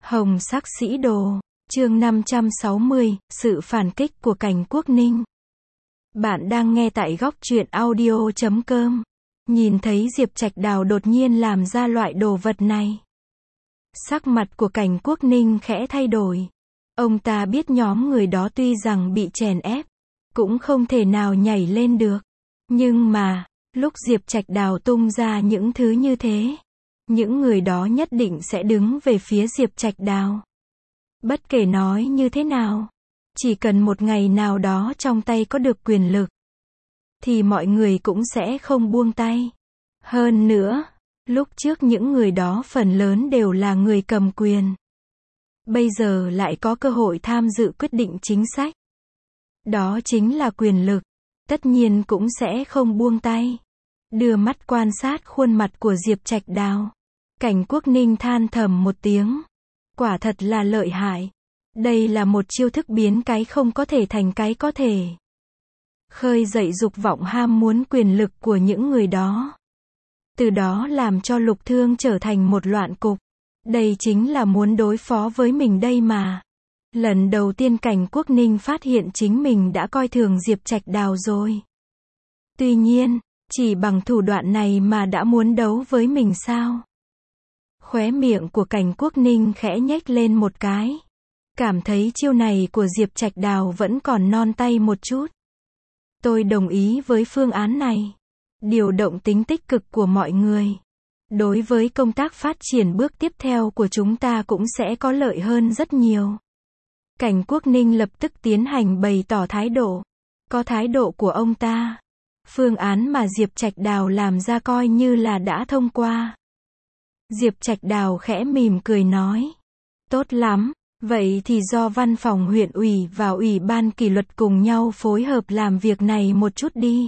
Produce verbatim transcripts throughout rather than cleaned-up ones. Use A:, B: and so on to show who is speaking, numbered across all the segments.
A: Hồng sắc sĩ đồ, chương năm trăm sáu mươi, sự phản kích của Cảnh Quốc Ninh. Bạn đang nghe tại góc truyện audio chấm com. Nhìn thấy Diệp Trạch Đào đột nhiên làm ra loại đồ vật này. Sắc mặt của Cảnh Quốc Ninh khẽ thay đổi. Ông ta biết nhóm người đó tuy rằng bị chèn ép, cũng không thể nào nhảy lên được. Nhưng mà, lúc Diệp Trạch Đào tung ra những thứ như thế, những người đó nhất định sẽ đứng về phía Diệp Trạch Đào. Bất kể nói như thế nào, chỉ cần một ngày nào đó trong tay có được quyền lực, thì mọi người cũng sẽ không buông tay. Hơn nữa, lúc trước những người đó phần lớn đều là người cầm quyền. Bây giờ lại có cơ hội tham dự quyết định chính sách. Đó chính là quyền lực. Tất nhiên cũng sẽ không buông tay. Đưa mắt quan sát khuôn mặt của Diệp Trạch Đào. Cảnh Quốc Ninh than thầm một tiếng. Quả thật là lợi hại. Đây là một chiêu thức biến cái không có thể thành cái có thể. Khơi dậy dục vọng ham muốn quyền lực của những người đó. Từ đó làm cho Lục Thương trở thành một loạn cục. Đây chính là muốn đối phó với mình đây mà. Lần đầu tiên Cảnh Quốc Ninh phát hiện chính mình đã coi thường Diệp Trạch Đào rồi. Tuy nhiên, chỉ bằng thủ đoạn này mà đã muốn đấu với mình sao? Khóe miệng của Cảnh Quốc Ninh khẽ nhếch lên một cái. Cảm thấy chiêu này của Diệp Trạch Đào vẫn còn non tay một chút. Tôi đồng ý với phương án này. Điều động tính tích cực của mọi người. Đối với công tác phát triển bước tiếp theo của chúng ta cũng sẽ có lợi hơn rất nhiều. Cảnh Quốc Ninh lập tức tiến hành bày tỏ thái độ. Có thái độ của ông ta, phương án mà Diệp Trạch Đào làm ra coi như là đã thông qua. Diệp Trạch Đào khẽ mỉm cười nói. Tốt lắm, vậy thì do văn phòng huyện ủy và ủy ban kỷ luật cùng nhau phối hợp làm việc này một chút đi.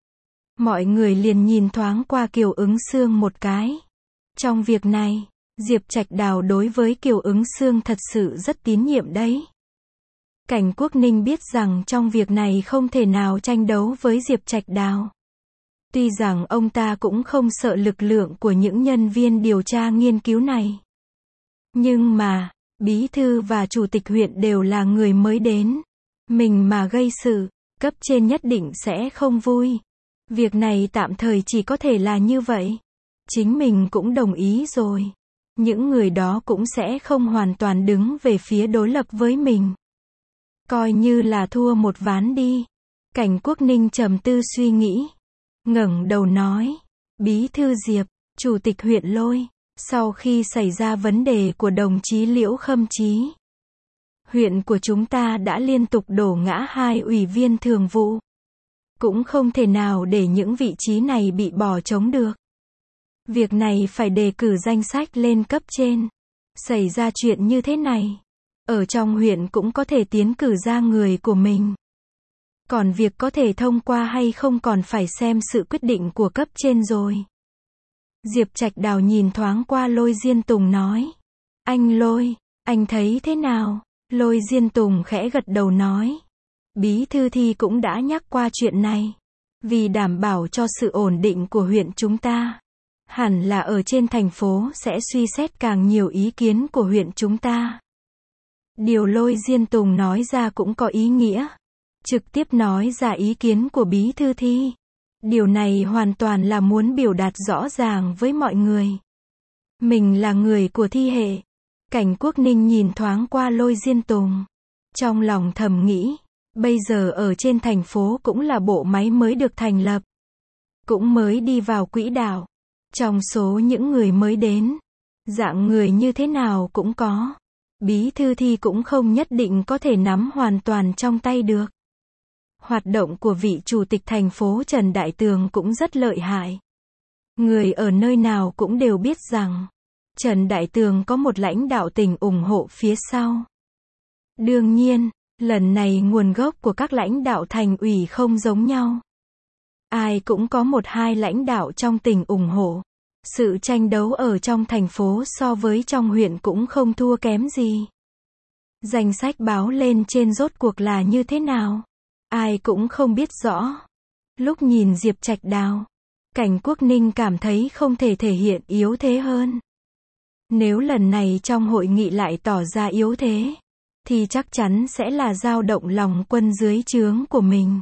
A: Mọi người liền nhìn thoáng qua Kiều Ứng Xương một cái. Trong việc này, Diệp Trạch Đào đối với Kiều Ứng Xương thật sự rất tín nhiệm đấy. Cảnh Quốc Ninh biết rằng trong việc này không thể nào tranh đấu với Diệp Trạch Đào. Tuy rằng ông ta cũng không sợ lực lượng của những nhân viên điều tra nghiên cứu này. Nhưng mà, bí thư và chủ tịch huyện đều là người mới đến. Mình mà gây sự, cấp trên nhất định sẽ không vui. Việc này tạm thời chỉ có thể là như vậy. Chính mình cũng đồng ý rồi. Những người đó cũng sẽ không hoàn toàn đứng về phía đối lập với mình. Coi như là thua một ván đi. Cảnh Quốc Ninh trầm tư suy nghĩ. Ngẩng đầu nói. Bí thư Diệp, chủ tịch huyện Lôi. Sau khi xảy ra vấn đề của đồng chí Liễu Khâm Chí, huyện của chúng ta đã liên tục đổ ngã hai ủy viên thường vụ. Cũng không thể nào để những vị trí này bị bỏ trống được. Việc này phải đề cử danh sách lên cấp trên. Xảy ra chuyện như thế này, ở trong huyện cũng có thể tiến cử ra người của mình. Còn việc có thể thông qua hay không còn phải xem sự quyết định của cấp trên rồi. Diệp Trạch Đào nhìn thoáng qua Lôi Diên Tùng nói. Anh Lôi, anh thấy thế nào? Lôi Diên Tùng khẽ gật đầu nói. Bí thư Thi cũng đã nhắc qua chuyện này. Vì đảm bảo cho sự ổn định của huyện chúng ta, hẳn là ở trên thành phố sẽ suy xét càng nhiều ý kiến của huyện chúng ta. Điều Lôi Diên Tùng nói ra cũng có ý nghĩa. Trực tiếp nói ra ý kiến của bí thư Thi. Điều này hoàn toàn là muốn biểu đạt rõ ràng với mọi người. Mình là người của Thi hệ. Cảnh Quốc Ninh nhìn thoáng qua Lôi Diên Tùng. Trong lòng thầm nghĩ. Bây giờ ở trên thành phố cũng là bộ máy mới được thành lập. Cũng mới đi vào quỹ đạo. Trong số những người mới đến, dạng người như thế nào cũng có. Bí thư Thi cũng không nhất định có thể nắm hoàn toàn trong tay được. Hoạt động của vị chủ tịch thành phố Trần Đại Tường cũng rất lợi hại. Người ở nơi nào cũng đều biết rằng, Trần Đại Tường có một lãnh đạo tỉnh ủng hộ phía sau. Đương nhiên, lần này nguồn gốc của các lãnh đạo thành ủy không giống nhau. Ai cũng có một hai lãnh đạo trong tỉnh ủng hộ. Sự tranh đấu ở trong thành phố so với trong huyện cũng không thua kém gì. Danh sách báo lên trên rốt cuộc là như thế nào? Ai cũng không biết rõ. Lúc nhìn Diệp Trạch Đào, Cảnh Quốc Ninh cảm thấy không thể thể hiện yếu thế hơn. Nếu lần này trong hội nghị lại tỏ ra yếu thế, thì chắc chắn sẽ là dao động lòng quân dưới trướng của mình.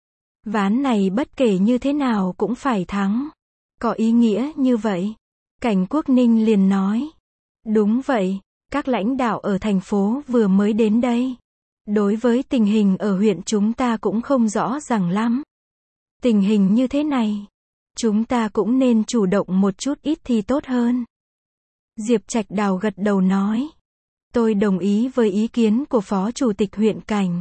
A: Ván này bất kể như thế nào cũng phải thắng. Có ý nghĩa như vậy. Cảnh Quốc Ninh liền nói. Đúng vậy, các lãnh đạo ở thành phố vừa mới đến đây. Đối với tình hình ở huyện chúng ta cũng không rõ ràng lắm. Tình hình như thế này, chúng ta cũng nên chủ động một chút ít thì tốt hơn. Diệp Trạch Đào gật đầu nói. Tôi đồng ý với ý kiến của Phó Chủ tịch huyện Cảnh.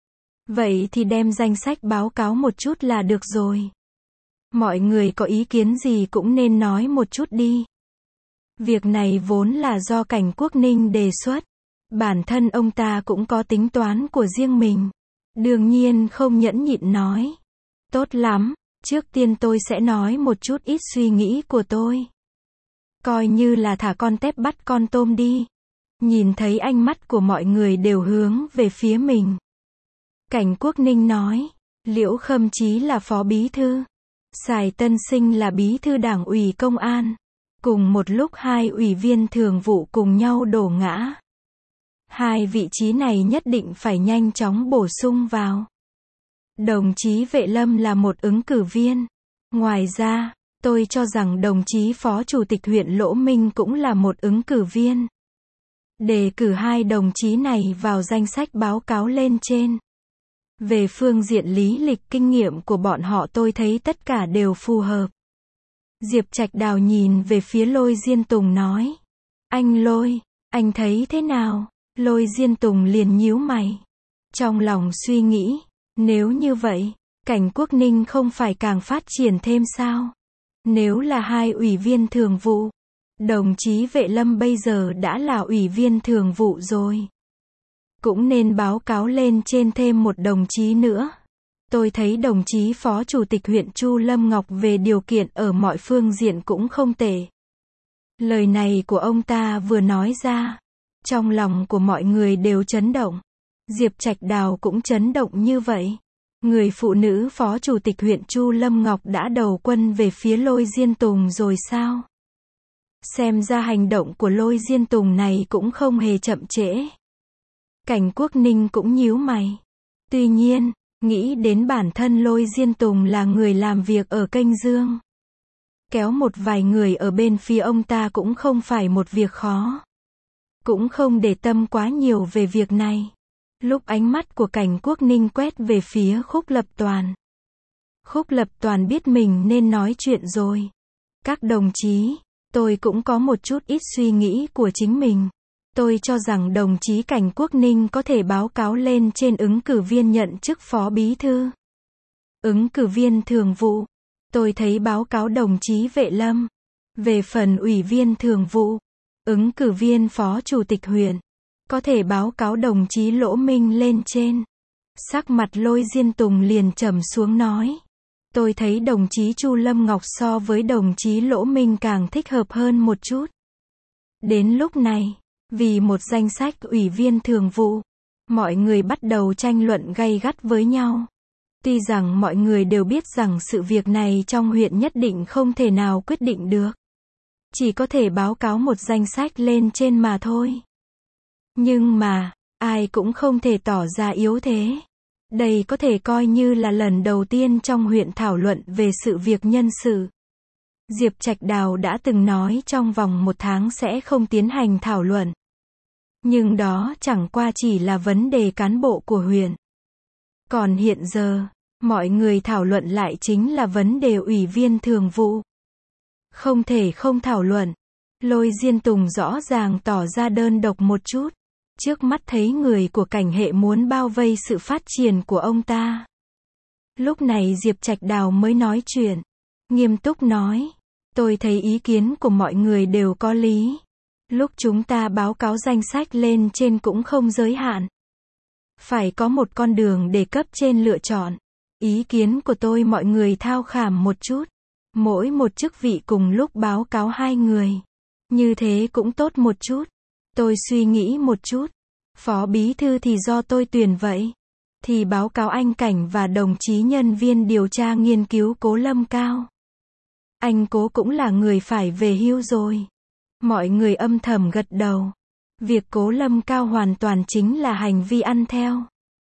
A: Vậy thì đem danh sách báo cáo một chút là được rồi. Mọi người có ý kiến gì cũng nên nói một chút đi. Việc này vốn là do Cảnh Quốc Ninh đề xuất. Bản thân ông ta cũng có tính toán của riêng mình. Đương nhiên không nhẫn nhịn nói. Tốt lắm, trước tiên tôi sẽ nói một chút ít suy nghĩ của tôi. Coi như là thả con tép bắt con tôm đi. Nhìn thấy ánh mắt của mọi người đều hướng về phía mình. Cảnh Quốc Ninh nói, Liễu Khâm Chí là phó bí thư, Sài Tân Sinh là bí thư đảng ủy công an. Cùng một lúc hai ủy viên thường vụ cùng nhau đổ ngã. Hai vị trí này nhất định phải nhanh chóng bổ sung vào. Đồng chí Vệ Lâm là một ứng cử viên. Ngoài ra, tôi cho rằng đồng chí Phó Chủ tịch huyện Lỗ Minh cũng là một ứng cử viên. Đề cử hai đồng chí này vào danh sách báo cáo lên trên. Về phương diện lý lịch kinh nghiệm của bọn họ tôi thấy tất cả đều phù hợp. Diệp Trạch Đào nhìn về phía Lôi Diên Tùng nói. Anh Lôi, anh thấy thế nào? Lôi Diên Tùng liền nhíu mày. Trong lòng suy nghĩ, nếu như vậy, Cảnh Quốc Ninh không phải càng phát triển thêm sao? Nếu là hai ủy viên thường vụ, đồng chí Vệ Lâm bây giờ đã là ủy viên thường vụ rồi. Cũng nên báo cáo lên trên thêm một đồng chí nữa. Tôi thấy đồng chí Phó Chủ tịch huyện Chu Lâm Ngọc về điều kiện ở mọi phương diện cũng không tệ. Lời này của ông ta vừa nói ra, trong lòng của mọi người đều chấn động. Diệp Trạch Đào cũng chấn động như vậy. Người phụ nữ Phó Chủ tịch huyện Chu Lâm Ngọc đã đầu quân về phía Lôi Diên Tùng rồi sao? Xem ra hành động của Lôi Diên Tùng này cũng không hề chậm trễ. Cảnh Quốc Ninh cũng nhíu mày. Tuy nhiên, nghĩ đến bản thân Lôi Diên Tùng là người làm việc ở Kênh Dương. Kéo một vài người ở bên phía ông ta cũng không phải một việc khó. Cũng không để tâm quá nhiều về việc này. Lúc ánh mắt của Cảnh Quốc Ninh quét về phía Khúc Lập Toàn. Khúc Lập Toàn biết mình nên nói chuyện rồi. Các đồng chí, tôi cũng có một chút ít suy nghĩ của chính mình. Tôi cho rằng đồng chí Cảnh Quốc Ninh có thể báo cáo lên trên ứng cử viên nhận chức phó bí thư. Ứng cử viên thường vụ, tôi thấy báo cáo đồng chí Vệ Lâm. Về phần ủy viên thường vụ, ứng cử viên phó chủ tịch huyện, có thể báo cáo đồng chí Lỗ Minh lên trên. Sắc mặt Lôi Diên Tùng liền trầm xuống nói. Tôi thấy đồng chí Chu Lâm Ngọc so với đồng chí Lỗ Minh càng thích hợp hơn một chút. Đến lúc này, vì một danh sách ủy viên thường vụ, mọi người bắt đầu tranh luận gay gắt với nhau. Tuy rằng mọi người đều biết rằng sự việc này trong huyện nhất định không thể nào quyết định được. Chỉ có thể báo cáo một danh sách lên trên mà thôi. Nhưng mà, ai cũng không thể tỏ ra yếu thế. Đây có thể coi như là lần đầu tiên trong huyện thảo luận về sự việc nhân sự. Diệp Trạch Đào đã từng nói trong vòng một tháng sẽ không tiến hành thảo luận. Nhưng đó chẳng qua chỉ là vấn đề cán bộ của huyện. Còn hiện giờ, mọi người thảo luận lại chính là vấn đề ủy viên thường vụ. Không thể không thảo luận. Lôi Diên Tùng rõ ràng tỏ ra đơn độc một chút. Trước mắt thấy người của Cảnh hệ muốn bao vây sự phát triển của ông ta. Lúc này Diệp Trạch Đào mới nói chuyện. Nghiêm túc nói. Tôi thấy ý kiến của mọi người đều có lý. Lúc chúng ta báo cáo danh sách lên trên cũng không giới hạn. Phải có một con đường để cấp trên lựa chọn. Ý kiến của tôi mọi người thao khảm một chút. Mỗi một chức vị cùng lúc báo cáo hai người. Như thế cũng tốt một chút. Tôi suy nghĩ một chút. Phó bí thư thì do tôi tuyển vậy. Thì báo cáo anh Cảnh và đồng chí nhân viên điều tra nghiên cứu Cố Lâm Cao. Anh Cố cũng là người phải về hưu rồi. Mọi người âm thầm gật đầu. Việc Cố Lâm Cao hoàn toàn chính là hành vi ăn theo.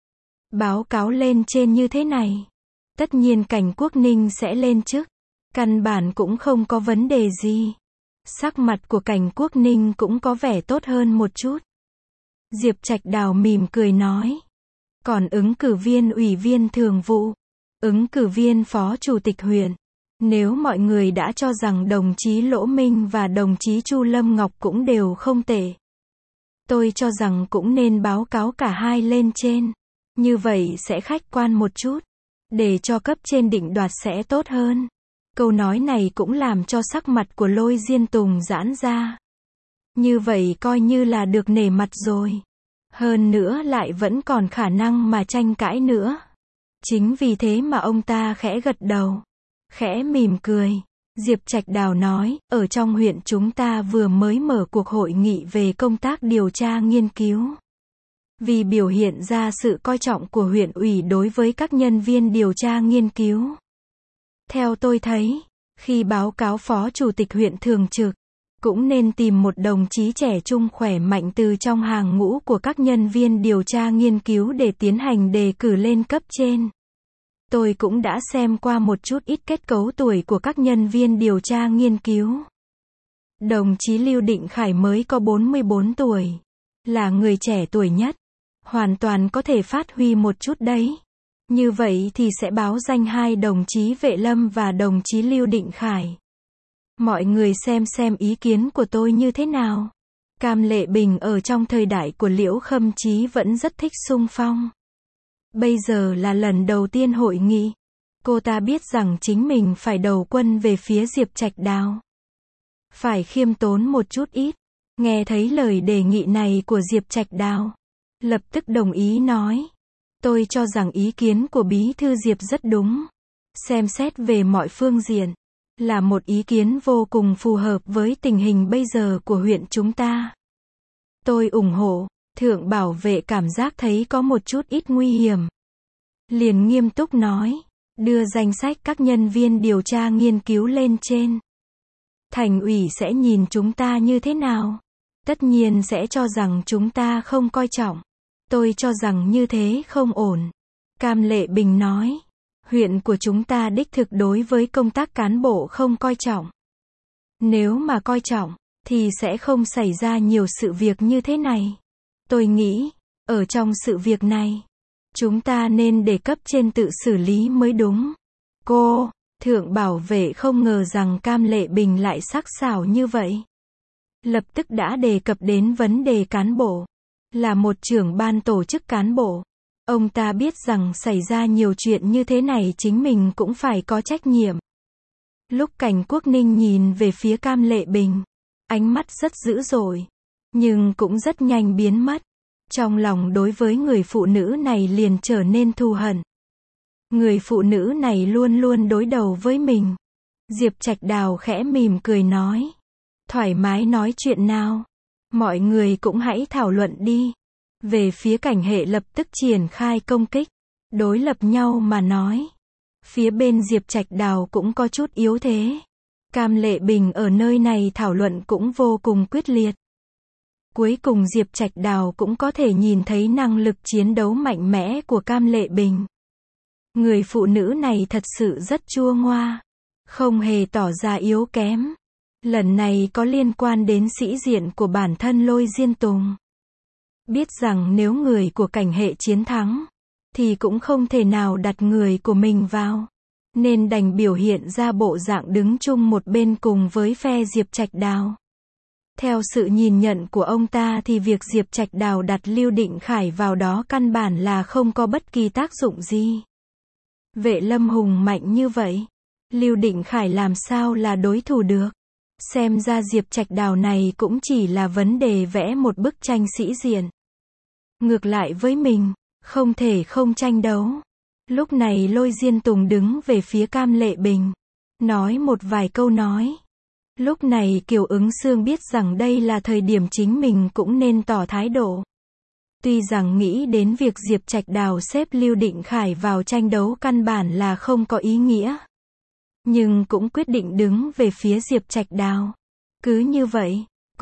A: Báo cáo lên trên như thế này. Tất nhiên Cảnh Quốc Ninh sẽ lên chức. Căn bản cũng không có vấn đề gì. Sắc mặt của Cảnh Quốc Ninh cũng có vẻ tốt hơn một chút. Diệp Trạch Đào mỉm cười nói. Còn ứng cử viên ủy viên thường vụ, ứng cử viên phó chủ tịch huyện. Nếu mọi người đã cho rằng đồng chí Lỗ Minh và đồng chí Chu Lâm Ngọc cũng đều không tệ, tôi cho rằng cũng nên báo cáo cả hai lên trên. Như vậy sẽ khách quan một chút. Để cho cấp trên định đoạt sẽ tốt hơn. Câu nói này cũng làm cho sắc mặt của Lôi Diên Tùng giãn ra. Như vậy coi như là được nể mặt rồi. Hơn nữa lại vẫn còn khả năng mà tranh cãi nữa. Chính vì thế mà ông ta khẽ gật đầu. Khẽ mỉm cười. Diệp Trạch Đào nói, ở trong huyện chúng ta vừa mới mở cuộc hội nghị về công tác điều tra nghiên cứu. Vì biểu hiện ra sự coi trọng của huyện ủy đối với các nhân viên điều tra nghiên cứu. Theo tôi thấy, khi báo cáo phó chủ tịch huyện thường trực, cũng nên tìm một đồng chí trẻ trung khỏe mạnh từ trong hàng ngũ của các nhân viên điều tra nghiên cứu để tiến hành đề cử lên cấp trên. Tôi cũng đã xem qua một chút ít kết cấu tuổi của các nhân viên điều tra nghiên cứu. Đồng chí Lưu Định Khải mới có bốn mươi bốn tuổi, là người trẻ tuổi nhất, hoàn toàn có thể phát huy một chút đấy. Như vậy thì sẽ báo danh hai đồng chí Vệ Lâm và đồng chí Lưu Định Khải. Mọi người xem xem ý kiến của tôi như thế nào. Cam Lệ Bình ở trong thời đại của Liễu Khâm Chí vẫn rất thích xung phong. Bây giờ là lần đầu tiên hội nghị. Cô ta biết rằng chính mình phải đầu quân về phía Diệp Trạch Đào. Phải khiêm tốn một chút ít. Nghe thấy lời đề nghị này của Diệp Trạch Đào, lập tức đồng ý nói. Tôi cho rằng ý kiến của Bí thư Diệp rất đúng. Xem xét về mọi phương diện, là một ý kiến vô cùng phù hợp với tình hình bây giờ của huyện chúng ta. Tôi ủng hộ. Thượng Bảo Vệ cảm giác thấy có một chút ít nguy hiểm. Liền nghiêm túc nói. Đưa danh sách các nhân viên điều tra nghiên cứu lên trên. Thành ủy sẽ nhìn chúng ta như thế nào? Tất nhiên sẽ cho rằng chúng ta không coi trọng. Tôi cho rằng như thế không ổn. Cam Lệ Bình nói. Huyện của chúng ta đích thực đối với công tác cán bộ không coi trọng. Nếu mà coi trọng, thì sẽ không xảy ra nhiều sự việc như thế này. Tôi nghĩ, ở trong sự việc này, chúng ta nên để cấp trên tự xử lý mới đúng. Cô, Thượng Bảo Vệ không ngờ rằng Cam Lệ Bình lại sắc sảo như vậy. Lập tức đã đề cập đến vấn đề cán bộ. Là một trưởng ban tổ chức cán bộ. Ông ta biết rằng xảy ra nhiều chuyện như thế này chính mình cũng phải có trách nhiệm. Lúc Cảnh Quốc Ninh nhìn về phía Cam Lệ Bình, ánh mắt rất dữ dội, nhưng cũng rất nhanh biến mất. Trong lòng đối với người phụ nữ này liền trở nên thù hận. Người phụ nữ này luôn luôn đối đầu với mình. Diệp Trạch Đào khẽ mỉm cười nói. Thoải mái nói chuyện nào. Mọi người cũng hãy thảo luận đi. Về phía Cảnh Hệ lập tức triển khai công kích. Đối lập nhau mà nói. Phía bên Diệp Trạch Đào cũng có chút yếu thế. Cam Lệ Bình ở nơi này thảo luận cũng vô cùng quyết liệt. Cuối cùng Diệp Trạch Đào cũng có thể nhìn thấy năng lực chiến đấu mạnh mẽ của Cam Lệ Bình. Người phụ nữ này thật sự rất chua ngoa. Không hề tỏ ra yếu kém. Lần này có liên quan đến sĩ diện của bản thân Lôi Diên Tùng. Biết rằng nếu người của Cảnh Hệ chiến thắng, thì cũng không thể nào đặt người của mình vào. Nên đành biểu hiện ra bộ dạng đứng chung một bên cùng với phe Diệp Trạch Đào. Theo sự nhìn nhận của ông ta thì việc Diệp Trạch Đào đặt Lưu Định Khải vào đó căn bản là không có bất kỳ tác dụng gì. Vệ Lâm Hùng mạnh như vậy, Lưu Định Khải làm sao là đối thủ được. Xem ra Diệp Trạch Đào này cũng chỉ là vấn đề vẽ một bức tranh sĩ diện. Ngược lại với mình, không thể không tranh đấu. Lúc này Lôi Diên Tùng đứng về phía Cam Lệ Bình, nói một vài câu nói. Lúc này Kiều Ứng Xương biết rằng đây là thời điểm chính mình cũng nên tỏ thái độ. Tuy rằng nghĩ đến việc Diệp Trạch Đào xếp Lưu Định Khải vào tranh đấu căn bản là không có ý nghĩa. Nhưng cũng quyết định đứng về phía Diệp Trạch Đào. Cứ như vậy,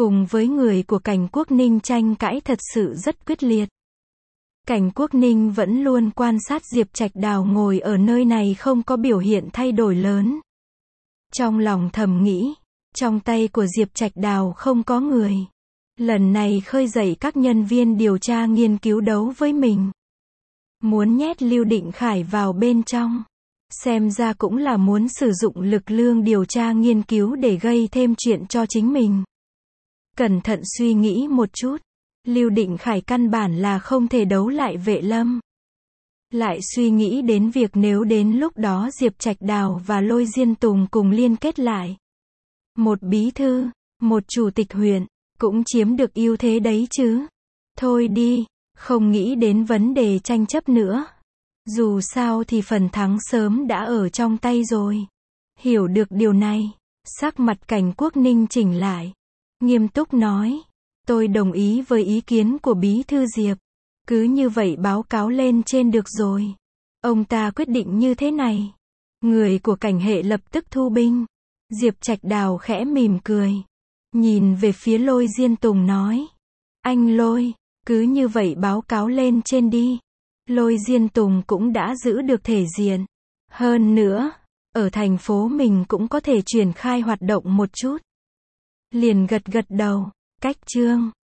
A: cùng với người của Cảnh Quốc Ninh tranh cãi thật sự rất quyết liệt. Cảnh Quốc Ninh vẫn luôn quan sát Diệp Trạch Đào ngồi ở nơi này không có biểu hiện thay đổi lớn. Trong lòng thầm nghĩ, trong tay của Diệp Trạch Đào không có người. Lần này khơi dậy các nhân viên điều tra nghiên cứu đấu với mình. Muốn nhét Lưu Định Khải vào bên trong. Xem ra cũng là muốn sử dụng lực lượng điều tra nghiên cứu để gây thêm chuyện cho chính mình. Cẩn thận suy nghĩ một chút. Lưu Định Khải căn bản là không thể đấu lại Vệ Lâm. Lại suy nghĩ đến việc nếu đến lúc đó Diệp Trạch Đào và Lôi Diên Tùng cùng liên kết lại. Một bí thư, một chủ tịch huyện, cũng chiếm được ưu thế đấy chứ. Thôi đi, không nghĩ đến vấn đề tranh chấp nữa. Dù sao thì phần thắng sớm đã ở trong tay rồi. Hiểu được điều này, sắc mặt Cảnh Quốc Ninh chỉnh lại. Nghiêm túc nói, tôi đồng ý với ý kiến của bí thư Diệp. Cứ như vậy báo cáo lên trên được rồi. Ông ta quyết định như thế này. Người của Cảnh hệ lập tức thu binh. Diệp Trạch Đào khẽ mỉm cười. Nhìn về phía Lôi Diên Tùng nói. Anh Lôi, cứ như vậy báo cáo lên trên đi. Lôi Diên Tùng cũng đã giữ được thể diện. Hơn nữa, ở thành phố mình cũng có thể triển khai hoạt động một chút. Liền gật gật đầu. Cách chương